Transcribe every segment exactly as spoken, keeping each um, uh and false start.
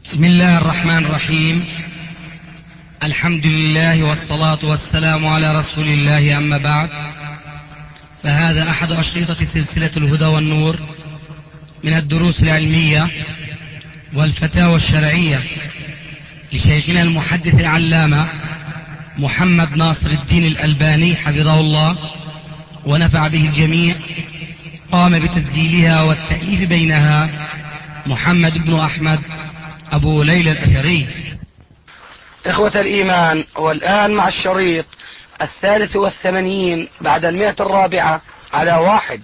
بسم الله الرحمن الرحيم. الحمد لله والصلاة والسلام على رسول الله، أما بعد، فهذا أحد أشرطة سلسلة الهدى والنور من الدروس العلمية والفتاوى الشرعية لشيخنا المحدث العلامة محمد ناصر الدين الألباني حفظه الله ونفع به الجميع. قام بتسجيلها والتأليف بينها محمد بن أحمد أبو ليلى الأثري. إخوة الإيمان، والآن مع الشريط الثالث والثمانين بعد المئة الرابعة على واحد.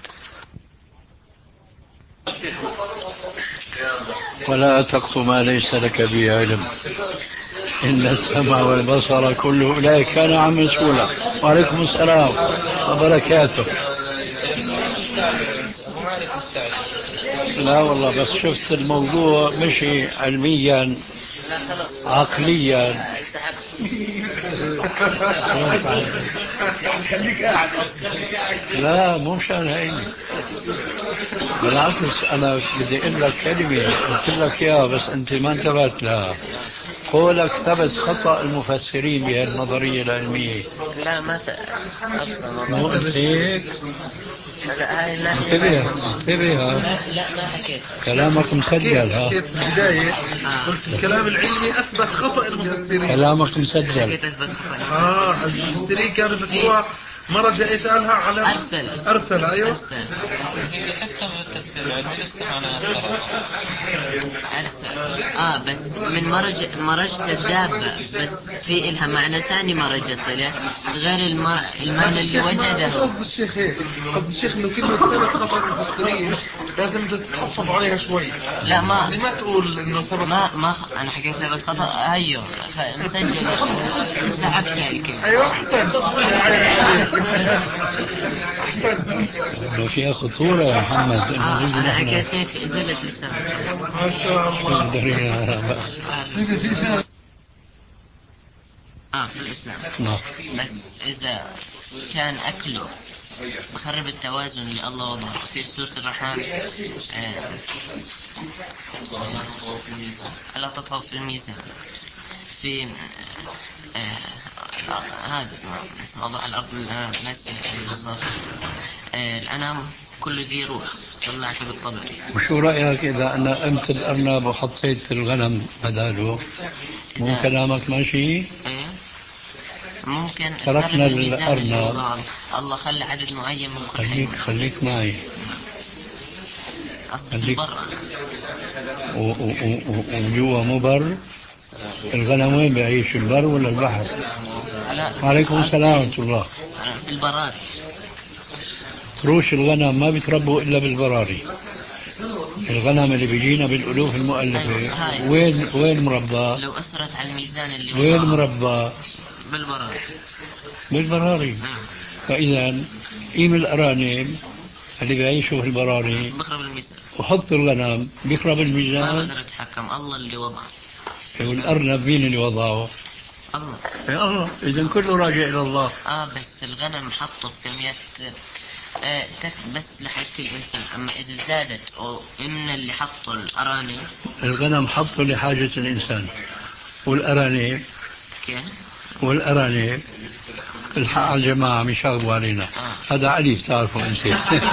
ولا تقف ما ليس لك به علم، إن السمع والبصر كل أولئك كان عنه مسؤولا. وعليكم السلام وبركاته. لا والله، بس شفت الموضوع مشي علميا عقليا. لا مو مشان هيك، بالعكس أنا بدي أقول لك كلمة قلت لك إياها بس أنت ما انتبهت لها. قولك ثبت خطأ المفسرين بهذه النظرية العلمية. لا ما ت... مو هيك؟ لا هاي لا انتبه انتبه. لا, لا ما حكيت. كلامك مسجل. ها حكيت في البداية قلت الكلام العلمي أثبت خطأ المفسرين. كلامك مسجل. حكيت أثبت خطأ آه المفسرين كانوا بيفسروها مرة إيش قالها على أرسل أرسل أيوه أرسل حتى من التفسير العلمي لسه أنا أرسل آه بس من مرج مرجت الدابة، بس في إلها معنى تاني مرجت له غير المر... المعنى اللي وجده. قصد الشيخ هيك، قصد الشيخ إنه كلمة ثبت خطأ المفسرين لازم تتحفظ عليها شوي. لا ما ما تقول إنه ثبت ما ما خ... أنا حكيت ثبت خطأ. أيوه خ... مسجل سحبت الكلمة. أيوه أحسن. لو فيها خطورة يا محمد. آه أنا حكيت هيك إزالة لسان. ما شاء الله. آه في الإسلام. نعم. بس إذا كان أكله بخرب التوازن اللي الله وضعه في سورة الرحمن. آه ألا تطغوا في الميزان في آه هذا وضع الأرض الناس بالظبط. آه الأنام كل ذي روح طلعك بالطبع. وشو رأيك إذا أنا قمت الأرنب وحطيت الغنم بداله؟ مو كلامك ماشي؟ إيه ممكن تركنا الميزان اللي الأرنب. وضعه الله خلى عدد معين من كل خليك حيوان. خليك معي. قصدي في البر وجوا مو بر. الغنم وين بيعيش، البر ولا البحر؟ لا وعليكم السلام ورحمة الله. في البراري. قروش الغنم ما بيتربوا إلا بالبراري. الغنم اللي بيجينا بالألوف المؤلفة وين وين مربى؟ لو أثرت على الميزان اللي وين مربى؟ بالبراري. بالبراري. فإذا قيم الأرانب اللي بيعيشوا في البراري بخرب الميزان، وحط الغنم بيخرب ما الميزان. بقدر أتحكم، الله اللي وضعه. والأرنب مين اللي وضعه؟ الله. يا الله. إذا كله راجع إلى الله. آه بس الغنم حطه في كميات آه تكفي بس لحاجة الإنسان، أما إذا زادت أو من اللي حطه الأرانب. الغنم حطه لحاجة الإنسان، والأرانب كيف؟ والأرانب الحق على الجماعة مش يشاغبوا علينا. آه. هذا علي بتعرفه أنت.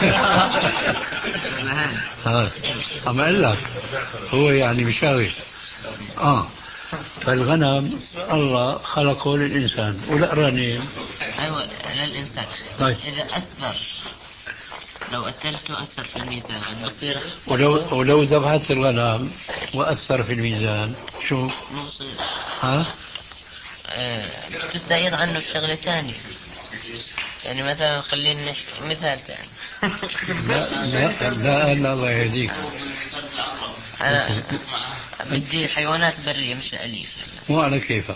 ها عم أقول لك هو يعني مشاغب. آه فالغنم الله خلقه للإنسان والأرانب أيوة للإنسان. طيب. إذا أثر لو أكلته أثر في الميزان بصير. ولو ولو ذبحت الغنم وأثر في الميزان شو؟ مصير. ها؟ آه تستعيض عنه الشغلة تاني. يعني مثلا خلينا نحكي مثال ثاني. لا لا لا لا الله يهديك. أنا بدي الحيوانات البرية مش الأليف. مو على كيفك.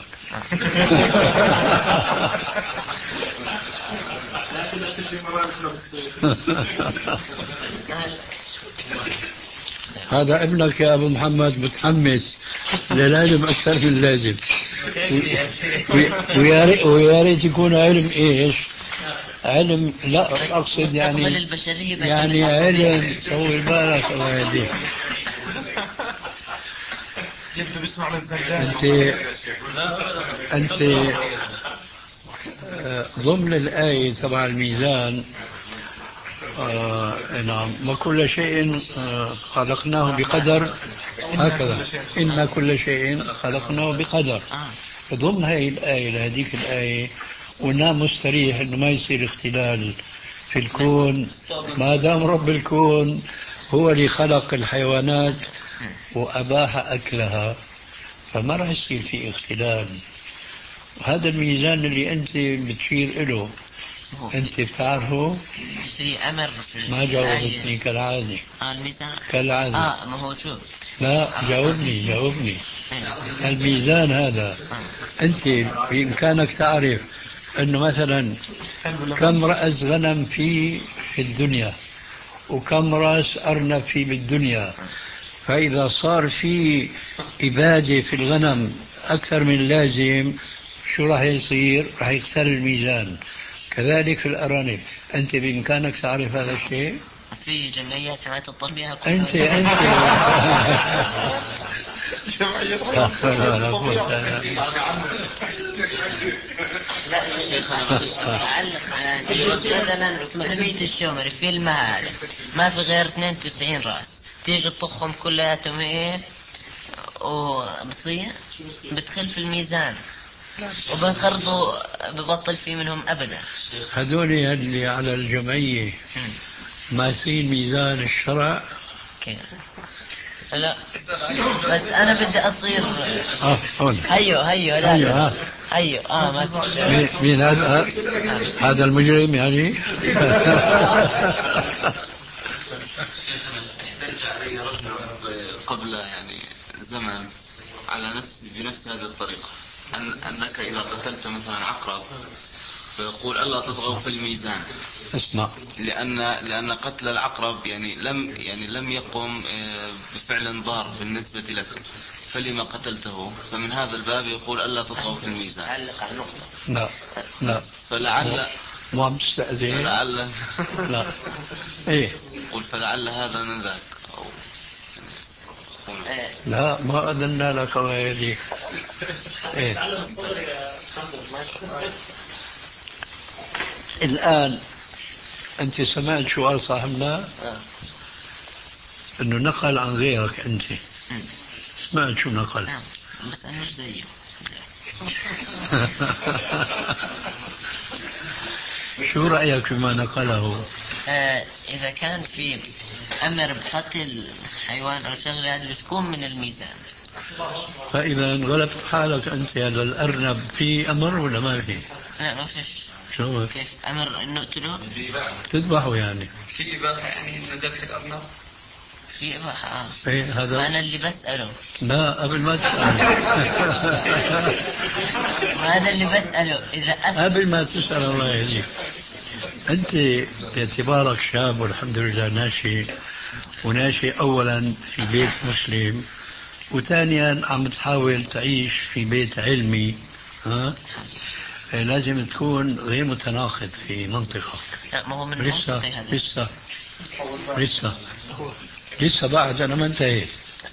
هذا ابنك يا أبو محمد متحمس للعلم أكثر من اللازم. ويا ريت يكون علم إيش؟ علم لا أقصد يعني يعني علم سوي بالك الله يهديك. يبدو بيسمع للزندان. أنت أنت آه، ضمن الآية تبع الميزان آه نعم وكل شيء آه خلقناه بقدر هكذا إن كل شيء خلقناه بقدر. ضمن هذه الآية لهذيك الآية ونام مستريح إنه ما يصير اختلال في الكون ما دام رب الكون هو اللي خلق الحيوانات وأباح أكلها فما راح يصير في اختلال. هذا الميزان اللي أنت بتشير له أنت بتعرفه؟ في أمر في ما جاوبتني كالعادة. آه الميزان كالعادة. آه ما هو شو لا جاوبني جاوبني. الميزان هذا أنت بإمكانك تعرف أنه مثلا كم رأس غنم في في الدنيا وكم رأس أرنب في بالدنيا، فإذا صار في إبادة في الغنم أكثر من اللازم شو راح يصير؟ راح يختل الميزان. كذلك في الأرانب أنت بإمكانك تعرف هذا الشيء؟ في جمعيات حماية الطبيعة أنت أنت لا يا شيخ أنا أعلق على مثلا في محمية الشومري في المهالة ما في غير اثنين وتسعين رأس تيجي تطخهم كلياتهم هيك وبصير بتخل في الميزان وبنخرطوا ببطل في منهم أبدا. هذول اللي على الجمعية ماسين ميزان الشرع. كيف؟ لا بس أنا بدي أصير آه هون هيو هيو هذا هيو ها هيو آه ماسك مين, مين هذا؟ هذا المجرم يعني. نرجع علي رجل قبل يعني زمن على نفس بنفس هذه الطريقة أن أنك إذا قتلت مثلا عقرب فيقول ألا تطغوا في الميزان. اسمع لأن لأن قتل العقرب يعني لم يعني لم يقم بفعل ضار بالنسبة لك فلما قتلته فمن هذا الباب يقول ألا تطغوا في الميزان. علق على النقطة. لا لا فلعل مو عم تستأذن. فلعل لا ايه قل فلعل هذا من ذاك أو لا ما أذنا لك غيري. إيه؟ الآن أنت سمعت شو قال صاحبنا؟ أنه نقل عن غيرك أنت. سمعت شو نقل؟ بس أنا مش زيه. شو رأيك بما نقله؟ آه إذا كان في أمر بقتل حيوان أو شغلة هذه بتكون من الميزان. فإذا انغلبت حالك أنت على الأرنب في أمر ولا ما في؟ لا ما فيش. شو؟ كيف أمر إنه نقتله؟ تذبحه يعني؟ في إباحة يعني إنه ذبح الأرنب؟ في إباحة آه. إيه هذا؟ ما أنا اللي بسأله. لا قبل ما تسأل. ما أنا اللي بسأله إذا أسأل. قبل ما تسأل الله يهديك. أنت باعتبارك شاب والحمد لله ناشئ وناشئ أولا في بيت مسلم وثانيا عم تحاول تعيش في بيت علمي ها لازم تكون غير متناقض في منطقك. لا ما هو من لسه منطقي هذا. لسه لسه لسه بعد أنا ما انتهيت.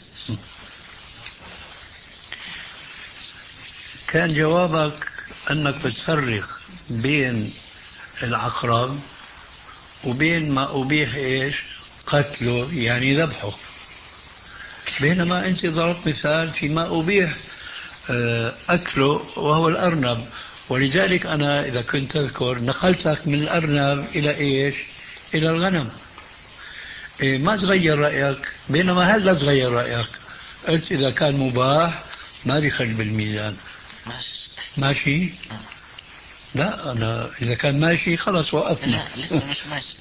كان جوابك أنك بتفرق بين العقرب وبين ما أبيح إيش قتله يعني ذبحه، بينما أنت ضربت مثال فيما أبيح أكله وهو الأرنب. ولذلك أنا إذا كنت تذكر نقلتك من الأرنب إلى إيش إلى الغنم. إيه ما تغير رأيك، بينما هل لا تغير رأيك قلت إذا كان مباح ما بيخل بالميزان. ماشي ماشي. لا أنا إذا كان ماشي خلاص وقفنا. لا لسه مش ماشي.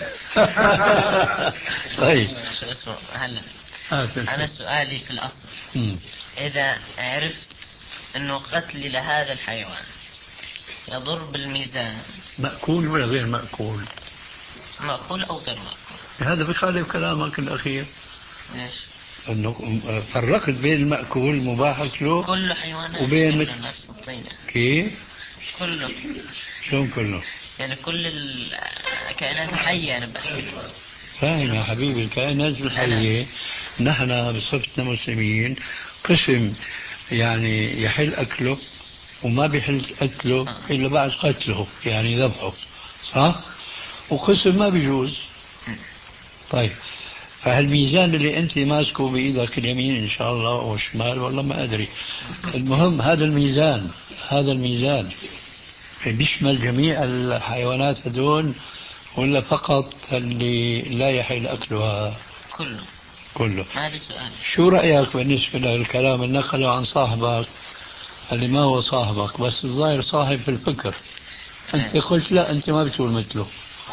طيب شو اسمه هلا آه أنا سؤالي في الأصل م. إذا عرفت إنه قتلي لهذا الحيوان يضر بالميزان مأكول ولا غير مأكول؟ مأكول أو غير مأكول. هذا بخالف كلامك الأخير. ليش؟ أنه فرقت بين المأكول المباح أكله كل حيوانات وبين كله نفس الطينة. كيف؟ كله. شلون كله؟ يعني كل الكائنات الحية أنا بحكي. فاهم يا حبيبي الكائنات الحية نحن بصفتنا مسلمين قسم يعني يحل أكله وما بيحل أكله إلا بعد قتله يعني ذبحه، صح؟ وقسم ما بيجوز. طيب، فهالميزان اللي أنت ماسكه بإيدك اليمين إن شاء الله أو الشمال والله ما أدري، المهم هذا الميزان، هذا الميزان بيشمل جميع الحيوانات هدول ولا فقط اللي لا يحل أكلها؟ كله كله. هذا سؤال. شو رأيك بالنسبة للكلام اللي نقله عن صاحبك اللي ما هو صاحبك بس الظاهر صاحب في الفكر؟ أنت قلت لا أنت ما بتقول مثله.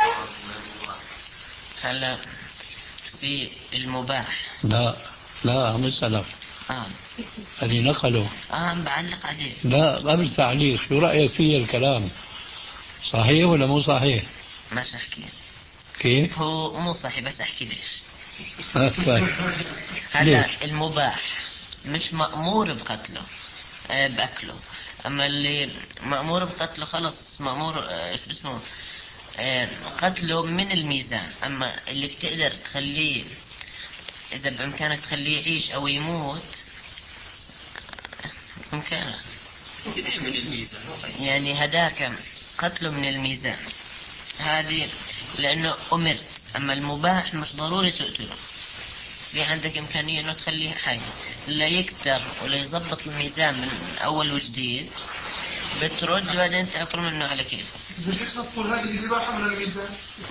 هلا في المباح. لا لا عم اسألك. آه. اللي نقله. آه بعلق عليه. لا قبل تعليق، شو رأيك فيه الكلام؟ صحيح ولا مو صحيح؟ مش أحكي. كيف؟ هو مو صحيح بس أحكي ليش. هلا المباح مش مأمور بقتله آه بأكله، أما اللي مأمور بقتله خلص مأمور آه شو اسمه آه قتله من الميزان. أما اللي بتقدر تخليه إذا بإمكانك تخليه يعيش أو يموت بإمكانك من الميزان، يعني هداك قتله من الميزان هذه لأنه أمرت. أما المباح مش ضروري تقتله، في عندك إمكانية أنه تخليه حي لا يكتر ولا يضبط الميزان من أول وجديد، بترد بعدين تأكل منه على كيف. ليش نقول هذه الإباحة من الميزان؟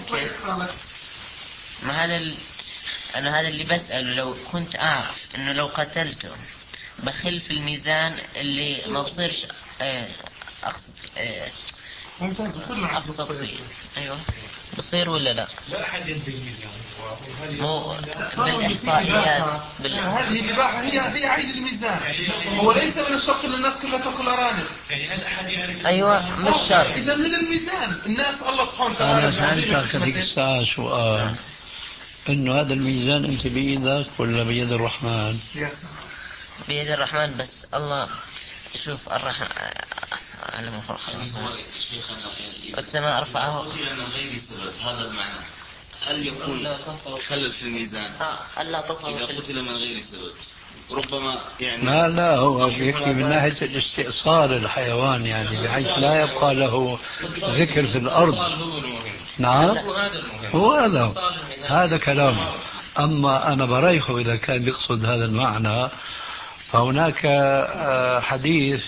ما هذا ال... أنا هذا اللي بسأله، لو كنت أعرف أنه لو قتلته بخل في الميزان اللي ما بصيرش أقصد ممتاز أقصد فيه. أيوة بصير ولا لا؟ لا أحد ينتهي الميزان. مو بالإحصائيات بال... هذه الإباحة هي هي عين الميزان، هو ليس من الشرط أن الناس كلها تأكل أرانب. يعني هل أحد يعرف؟ أيوة مش شرط. إذا من الميزان الناس الله سبحانه وتعالى. أنا سألتك هذيك الساعة سؤال إنه هذا الميزان أنت بإيدك ولا بيد الرحمن؟ بيد الرحمن، بس الله شوف الرحمن على ما فرق والسماء رفعه من غير سبب. هذا المعنى هل يكون خلل في الميزان ألا إذا قتل من غير سبب؟ ربما يعني لا لا هو يكفي من ناحية الاستئصال الحيوان يعني بحيث لا يبقى له ذكر في الأرض. نعم هو هذا هذا كلامه. أما أنا بريحه إذا كان يقصد هذا المعنى، فهناك حديث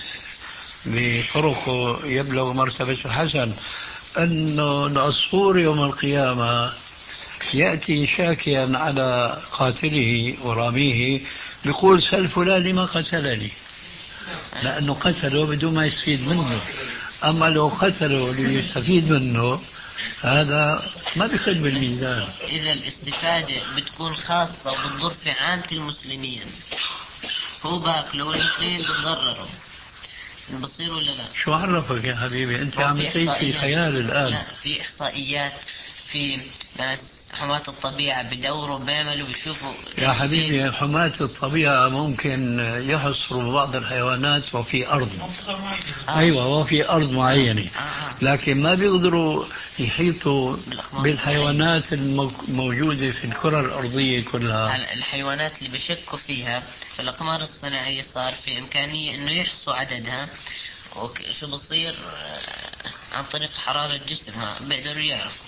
بطرقه يبلغ مرتبة الحسن أنه العصفور يوم القيامة يأتي شاكيا على قاتله وراميه بيقول سل فلان لما قتلني، لأنه قتله بدون ما يستفيد منه. أما لو قتله ليستفيد منه هذا ما بيخل بالميزان. إذا الاستفادة بتكون خاصة وبتضر في عامة المسلمين، هو باكله والمسلمين بتضرروا، بصير ولا لا؟ شو عرفك يا حبيبي أنت عم تعيش في خيال الآن. لا في إحصائيات، في ناس حماة الطبيعة بدوروا بيعملوا بيشوفوا يا حبيبي حماة الطبيعة ممكن يحصروا بعض الحيوانات وفي أرض آه. أيوة وفي أرض معينة آه. لكن ما بيقدروا يحيطوا بالحيوانات الموجودة في الكرة الأرضية كلها. الحيوانات اللي بيشكوا فيها في الأقمار الصناعية صار في إمكانية إنه يحصوا عددها، وشو بصير عن طريق حرارة جسمها بيقدروا يعرفوا.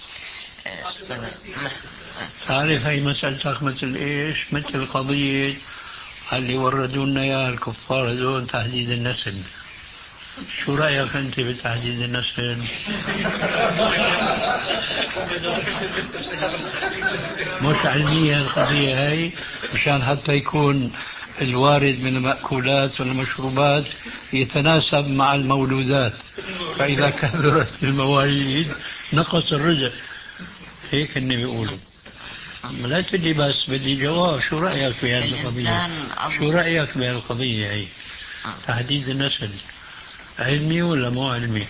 تعرف هي مسألتك مثل إيش؟ مثل قضية اللي وردوا لنا يا الكفار هذول تحديد النسل. شو رأيك أنت بتحديد النسل؟ مش علمية القضية هاي، مشان حتى يكون الوارد من المأكولات والمشروبات يتناسب مع المولودات، فإذا كثرت المواليد نقص الرزق. هيك اللي بيقولوا. لا تدي بس بدي جواب. شو رأيك في هذه القضية؟ شو رأيك بهالقضية هي؟ تحديد النسل علمي ولا مو علمي؟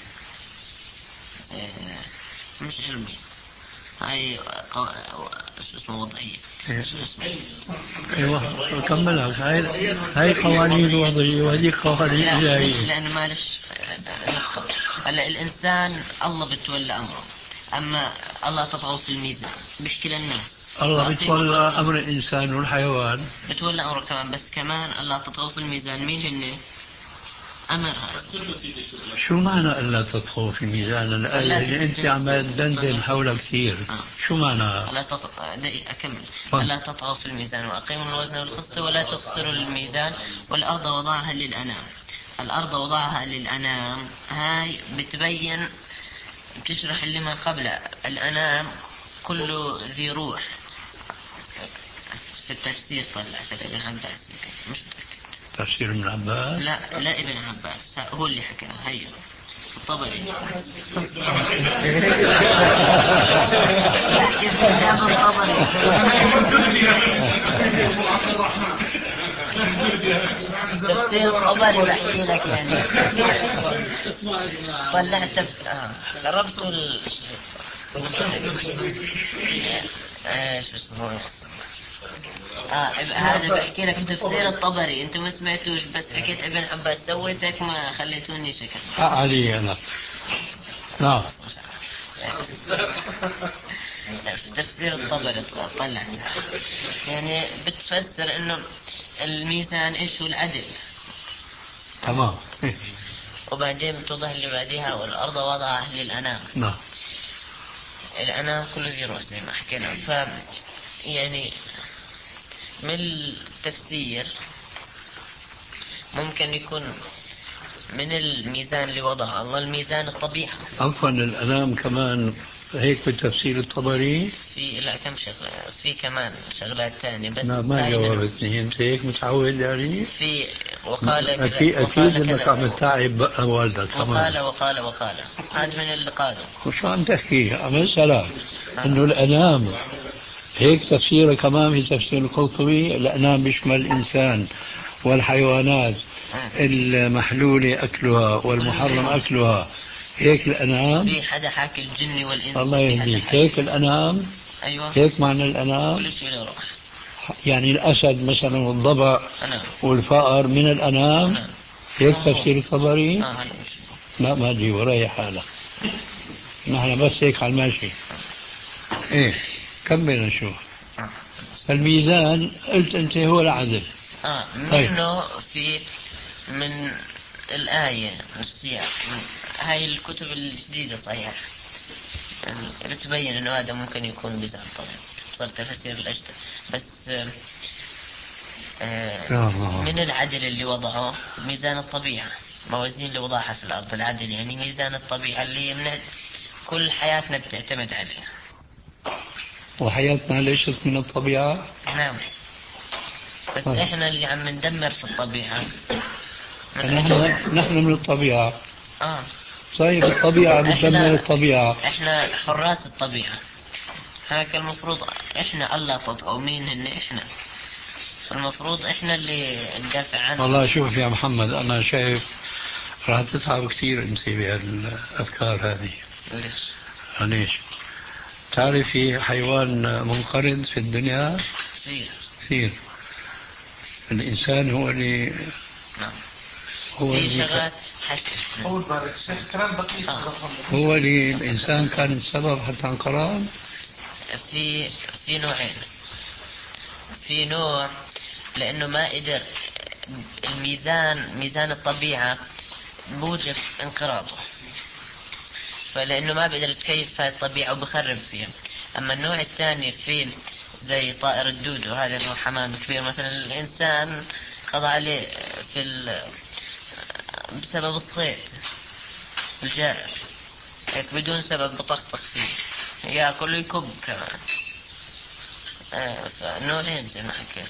مش علمي، هاي قو... شو اسمه وضعية. شو اسمه؟ ايوه كملها. هاي هاي قوانين وضعية وهذه قوانين جاية. لأنه معلش هلا الإنسان الله بتولى أمره، أما الله تطغوا في الميزان بيحكي للناس الله بتولى أمر الإنسان والحيوان، بتولى أمره كمان، بس كمان الله تطغوا في الميزان. مين هن أمر هذا؟ شو معنى ألا تطغوا في الميزان؟ الآية اللي أنت عمال دندن حولها كثير، شو معنى؟ ألا تطغوا، دقيقة أكمل. ألا تطغوا في الميزان وأقيموا الوزن والقسط ولا تخسروا الميزان والأرض وضعها للأنام. الأرض وضعها للأنام هاي بتبين، بتشرح اللي ما قبلها. الأنام كله ذي روح. في التفسير طلعت ابن عباس، مش متأكد. تفسير ابن عباس؟ لا لا ابن عباس هو اللي حكى، هي في الطبري. تفسير الطبري بحكي لك يعني. طلعت آه. قربت ال ايش اسمه اه هذا بحكي لك تفسير الطبري، انت ما سمعتوش، بس حكيت ابن عباس، سويت هيك ما خليتوني شكل. علي انا نعم. في تفسير الطبري طلعت يعني بتفسر انه الميزان ايش هو؟ العدل. تمام. وبعدين بتوضح اللي بعدها والارض وضعها للانام. نعم. الانام كله ذي روح زي ما حكينا. ف يعني من التفسير ممكن يكون من الميزان اللي وضع الله الميزان الطبيعة. عفوا الأنام كمان هيك في تفسير الطبري؟ في لا كم شغلة، في كمان شغلات تانية بس لا ما جاوبتني. انت هيك متعود يعني؟ في وقال أكيد أكيد انك عم تتعب والدك. وقال وقال وقال هذا من اللي قاله. وشو عم تحكي؟ عم اسألك انه الأنام هيك تفسيره كمان في تفسير القرطبي. الأنام بيشمل الإنسان والحيوانات المحلولة أكلها والمحرم أكلها، هيك الأنام. في حدا حاكي الجن والإنس. الله يهديك، هيك الأنام. أيوة. هيك معنى الأنام. كل شيء له روح. يعني الأسد مثلا والضبع والفأر من الأنام. أنا. هيك تفسير الطبري. آه لا ما أدري وراي حالة، نحن بس هيك على الماشي. إيه كمل نشوف. الميزان قلت أنت هو العدل. آه منه في من الآية من السياق، هاي الكتب الجديدة صحيح بتبين إنه هذا ممكن يكون ميزان طبعا، صار تفسير الأجداد. بس آه من العدل اللي وضعه ميزان الطبيعة، موازين اللي وضعها في الأرض. العدل يعني ميزان الطبيعة اللي من كل حياتنا بتعتمد عليها. وحياتنا ليست من الطبيعة؟ نعم، بس آه. إحنا اللي عم ندمر في الطبيعة. نحن نحن من الطبيعة. آه. طيب الطبيعة بتدمر الطبيعة. إحنا حراس الطبيعة، هيك المفروض إحنا الله تطغوا. مين هن إحنا؟ فالمفروض إحنا اللي ندافع عنه. والله شوف يا محمد، أنا شايف راح تتعب كثير أنت بهالأفكار هذه. ليش؟ ليش؟ تعرف في حيوان منقرض في الدنيا كثير كثير. الإنسان هو اللي نعم. هو في اللي شغلات حسن كلام دقيق. آه. هو اللي الإنسان كان السبب حتى انقرض. في في نوعين. في نوع لأنه ما قدر الميزان، ميزان الطبيعة بوجب انقراضه، فلأنه ما بقدر يتكيف هاي الطبيعة وبخرب فيها. أما النوع الثاني في زي طائر الدودو، هذا نوع حمام كبير مثلا، الإنسان قضى عليه في بسبب الصيد الجائر هيك بدون سبب بطخطخ فيه ياكل ويكب كمان. آه فنوعين زي ما حكيت.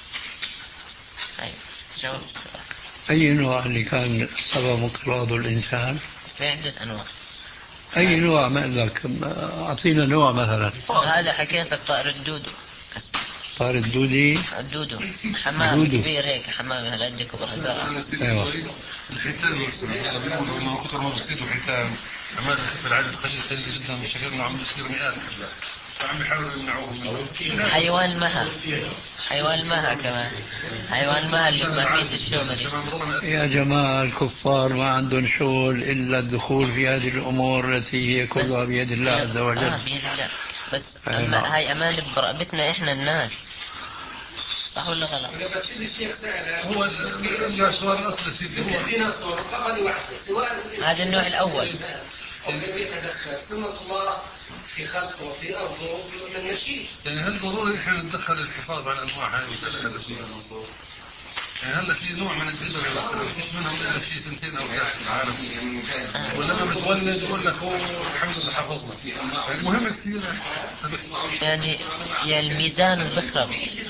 أيوة جاوب السؤال. أي نوع اللي كان سبب انقراض الإنسان؟ في عدة أنواع. أي نوع ما لك؟ أعطينا نوع مثلا. هذا حكيت لك طائر الدودو. طائر الدودي. الدودو حمام دودو. كبير هيك، حمام هالقد كبر هزار. أيوة. الحيتان مثلا بيقولوا انه كثر ما بصيدوا حيتان عمال في العدد قليل قليل جدا من الشجر انه عم بيصير مئات هلا، فعم يحاولوا يمنعوه منه. حيوان المها، حيوان المها كمان، حيوان المها اللي بمحيط الشومري. يا جماعة الكفار ما عندهم شغل إلا الدخول في هذه الأمور التي هي كلها بيد الله عز وجل. آه بيد الله. بس أما هاي أمان برقبتنا إحنا الناس، صح ولا غلط؟ هو السؤال الأصلي سيدي هو هذا النوع الأول. الذي يتدخل سنة الله في خلقه وفي أرضه من نشيط. يعني هل ضروري إحنا نتدخل الحفاظ على الأنواع هذه ولا يعني هلا في نوع من الدبر بس ما فيش منهم إلا شيء سنتين أو ثلاثة في العالم، ولما بتولد يقول لك هو الحمد لله حفظنا. يعني مهم كثير يعني يا الميزان بخرب.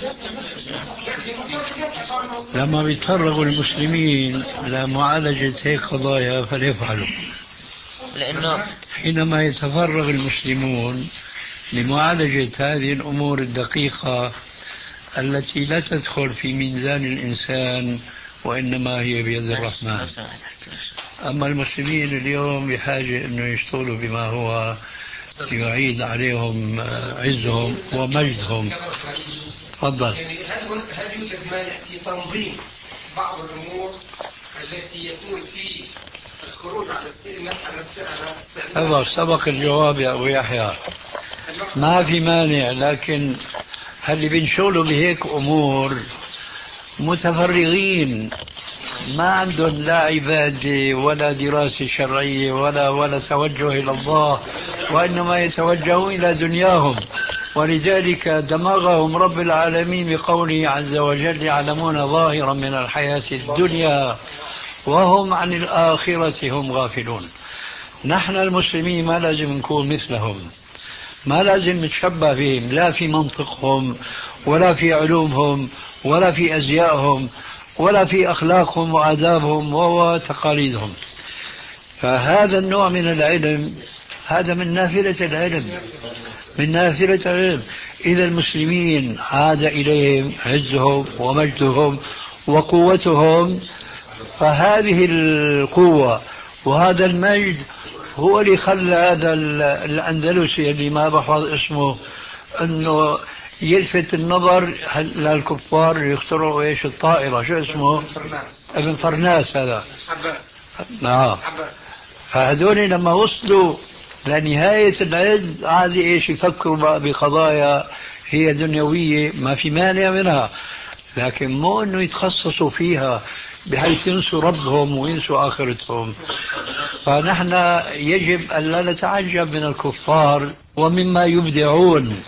لما بيتفرغوا المسلمين لمعالجة هيك قضايا فليفعلوا، لأنه حينما يتفرغ المسلمون لمعالجة هذه الأمور الدقيقة التي لا تدخل في ميزان الإنسان وإنما هي بيد الرحمن. أما المسلمين اليوم بحاجة أنه يشتغلوا بما هو يعيد عليهم عزهم ومجدهم. تفضل. يعني هل هل يوجد مانع في تنظيم بعض الأمور التي يكون في الخروج على استئناف على استئناف سبق سبق الجواب يا أبو يحيى، ما في مانع، لكن هل بنشغلوا بهيك أمور متفرغين ما عندهم لا عبادة ولا دراسة شرعية ولا ولا توجه إلى الله، وإنما يتوجهون إلى دنياهم، ولذلك دمغهم رب العالمين بقوله عز وجل يعلمون ظاهرا من الحياة الدنيا وهم عن الآخرة هم غافلون. نحن المسلمين ما لازم نكون مثلهم، ما لازم نتشبه بهم، لا في منطقهم ولا في علومهم ولا في أزيائهم ولا في أخلاقهم وآدابهم وتقاليدهم. فهذا النوع من العلم هذا من نافلة العلم، من نافلة العلم. إذا المسلمين عاد إليهم عزهم ومجدهم وقوتهم، فهذه القوة وهذا المجد هو اللي خلى هذا الأندلسي اللي ما بحفظ اسمه أنه يلفت النظر للكفار يخترعوا ايش الطائرة، شو اسمه؟ ابن فرناس هذا. عباس. نعم. فهذول لما وصلوا لنهاية العز عاد ايش يفكروا بقضايا هي دنيوية ما في مانع منها، لكن مو انه يتخصصوا فيها بحيث ينسوا ربهم وينسوا آخرتهم. فنحن يجب أن لا نتعجب من الكفار ومما يبدعون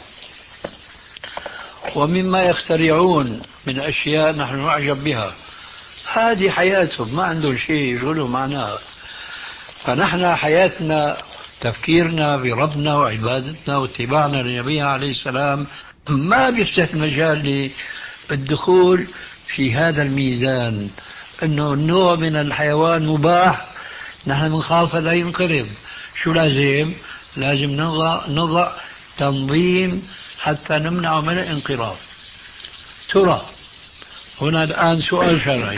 ومما يخترعون من أشياء نحن نعجب بها. هذه حياتهم، ما عندهم شيء يشغلوا معناها. فنحن حياتنا تفكيرنا بربنا وعبادتنا واتباعنا للنبي عليه السلام ما بيفتح مجال للدخول في هذا الميزان، أنه النوع من الحيوان مباح نحن بنخاف لا ينقرض. شو لازم؟ لازم نضع, نضع تنظيم حتى نمنع من الانقراض. ترى هنا الآن سؤال شرعي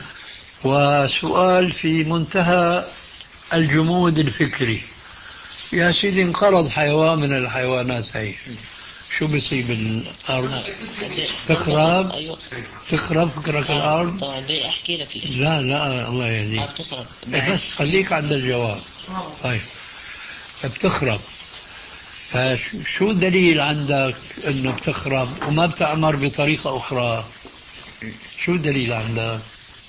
وسؤال في منتهى الجمود الفكري. يا سيدي انقرض حيوان من الحيوانات هاي، شو بيصيب الأرض؟ تخرب تخرب فكرك الأرض؟ طبعا بدي أحكي لك ليش. لا لا الله يهديك، بس خليك عند الجواب. طيب بتخرب، فشو الدليل عندك انه بتخرب وما بتعمر بطريقة اخرى؟ شو الدليل عندك؟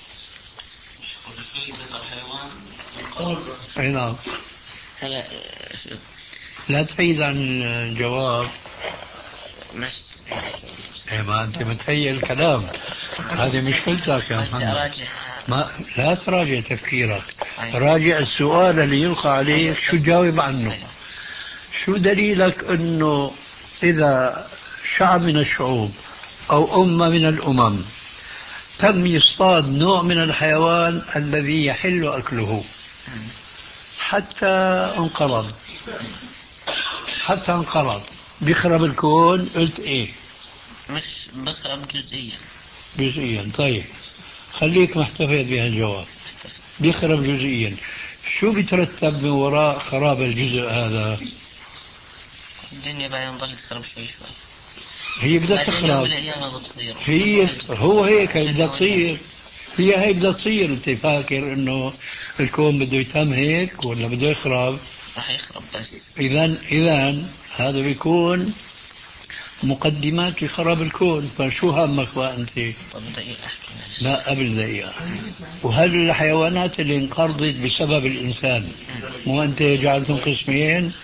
اي نعم. هلا لا تحيد عن الجواب. مشت اي ما انت متهيئ الكلام، هذه مشكلتك يا محمد. ما لا تراجع تفكيرك، راجع السؤال اللي يلقى عليك شو تجاوب عنه. شو دليلك أنه إذا شعب من الشعوب أو أمة من الأمم تم يصطاد نوع من الحيوان الذي يحل أكله حتى انقرض حتى انقرض بيخرب الكون، قلت إيه؟ مش بخرب جزئيا. جزئيا. طيب خليك محتفظ بهالجواب. بيخرب جزئيا، شو بيترتب من وراء خراب الجزء هذا؟ الدنيا بعدين ضلت تخرب شوي شوي. هي بدها تخرب، هي هو هيك بدها تصير، هي هيك بدها تصير. انت فاكر انه الكون بده يتم هيك ولا بده يخرب؟ راح يخرب بس. إذا إذا هذا بيكون مقدمات لخراب الكون، فشو همك بقى أنت؟ طب دقيقة أحكي معلش. لا قبل دقيقة. وهل الحيوانات اللي انقرضت بسبب الإنسان مو أنت جعلتهم قسمين؟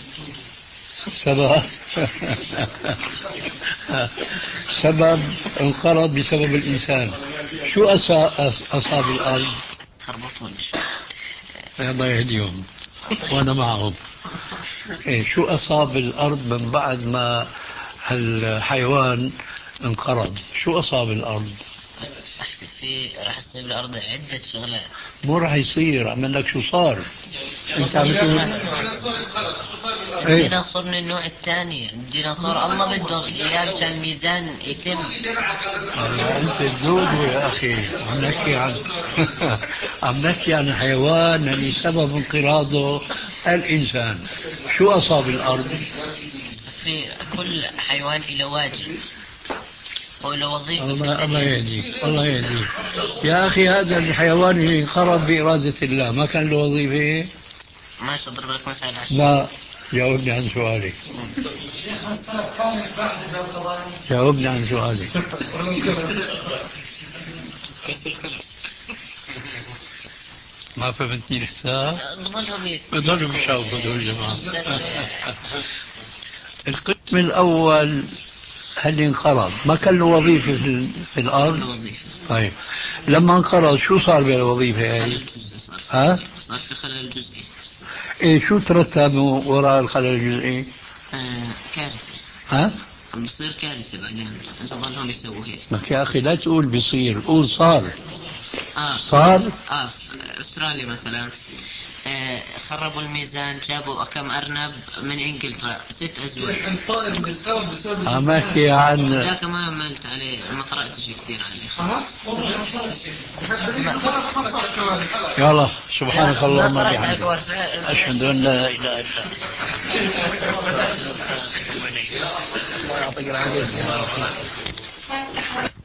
سبب سبب انقرض بسبب الإنسان. شو أصاب الأرض؟ خربطون الله يهديهم وأنا معهم. إيه شو أصاب الأرض من بعد ما الحيوان انقرض؟ شو أصاب الأرض؟ في راح تصير بالأرض عدة شغلات. مو راح يصير، عمل لك شو صار؟ انت عم تقول الديناصور من النوع الثاني، الديناصور الله بده اياه مشان الميزان يتم. انت تزوجه يا اخي، عم نحكي عن عم نحكي عن حيوان اللي سبب انقراضه الانسان. شو اصاب الارض؟ في كل حيوان له واجب وله وظيفة. الله الله يهديك الله يهديك يا اخي. هذا الحيوان اللي انقرض بإرادة الله ما كان له وظيفة؟ ماشي اضرب لك مثال عشان. لا جاوبني عن سؤالي. جاوبني عن سؤالي. ما فهمتني لسه؟ بضلهم بضلهم يشاوفوا دول الجماعة. القسم الأول هل انقرض ما كان له وظيفة في, في الأرض؟ طيب لما انقرض شو صار بالوظيفة هاي؟ ها؟ صار في خلل جزئي. إيه شو ترتب وراء الخلل الجزئي؟ آه كارثة. ها؟ عم بصير كارثة بعدين إذا ضلهم يسووا هيك. لك يا أخي لا تقول بيصير، قول صار. آه صار؟ آه في أستراليا مثلا آه خربوا الميزان، جابوا كم أرنب من إنجلترا ست أزواج. عم أحكي عن ذاك ما عملت عليه، ما قرأت شيء كثير عليه. يلا سبحانك اللهم وبحمدك وبحمدك أشهد أن لا إله إلا أنت. الله يعطيك العافية.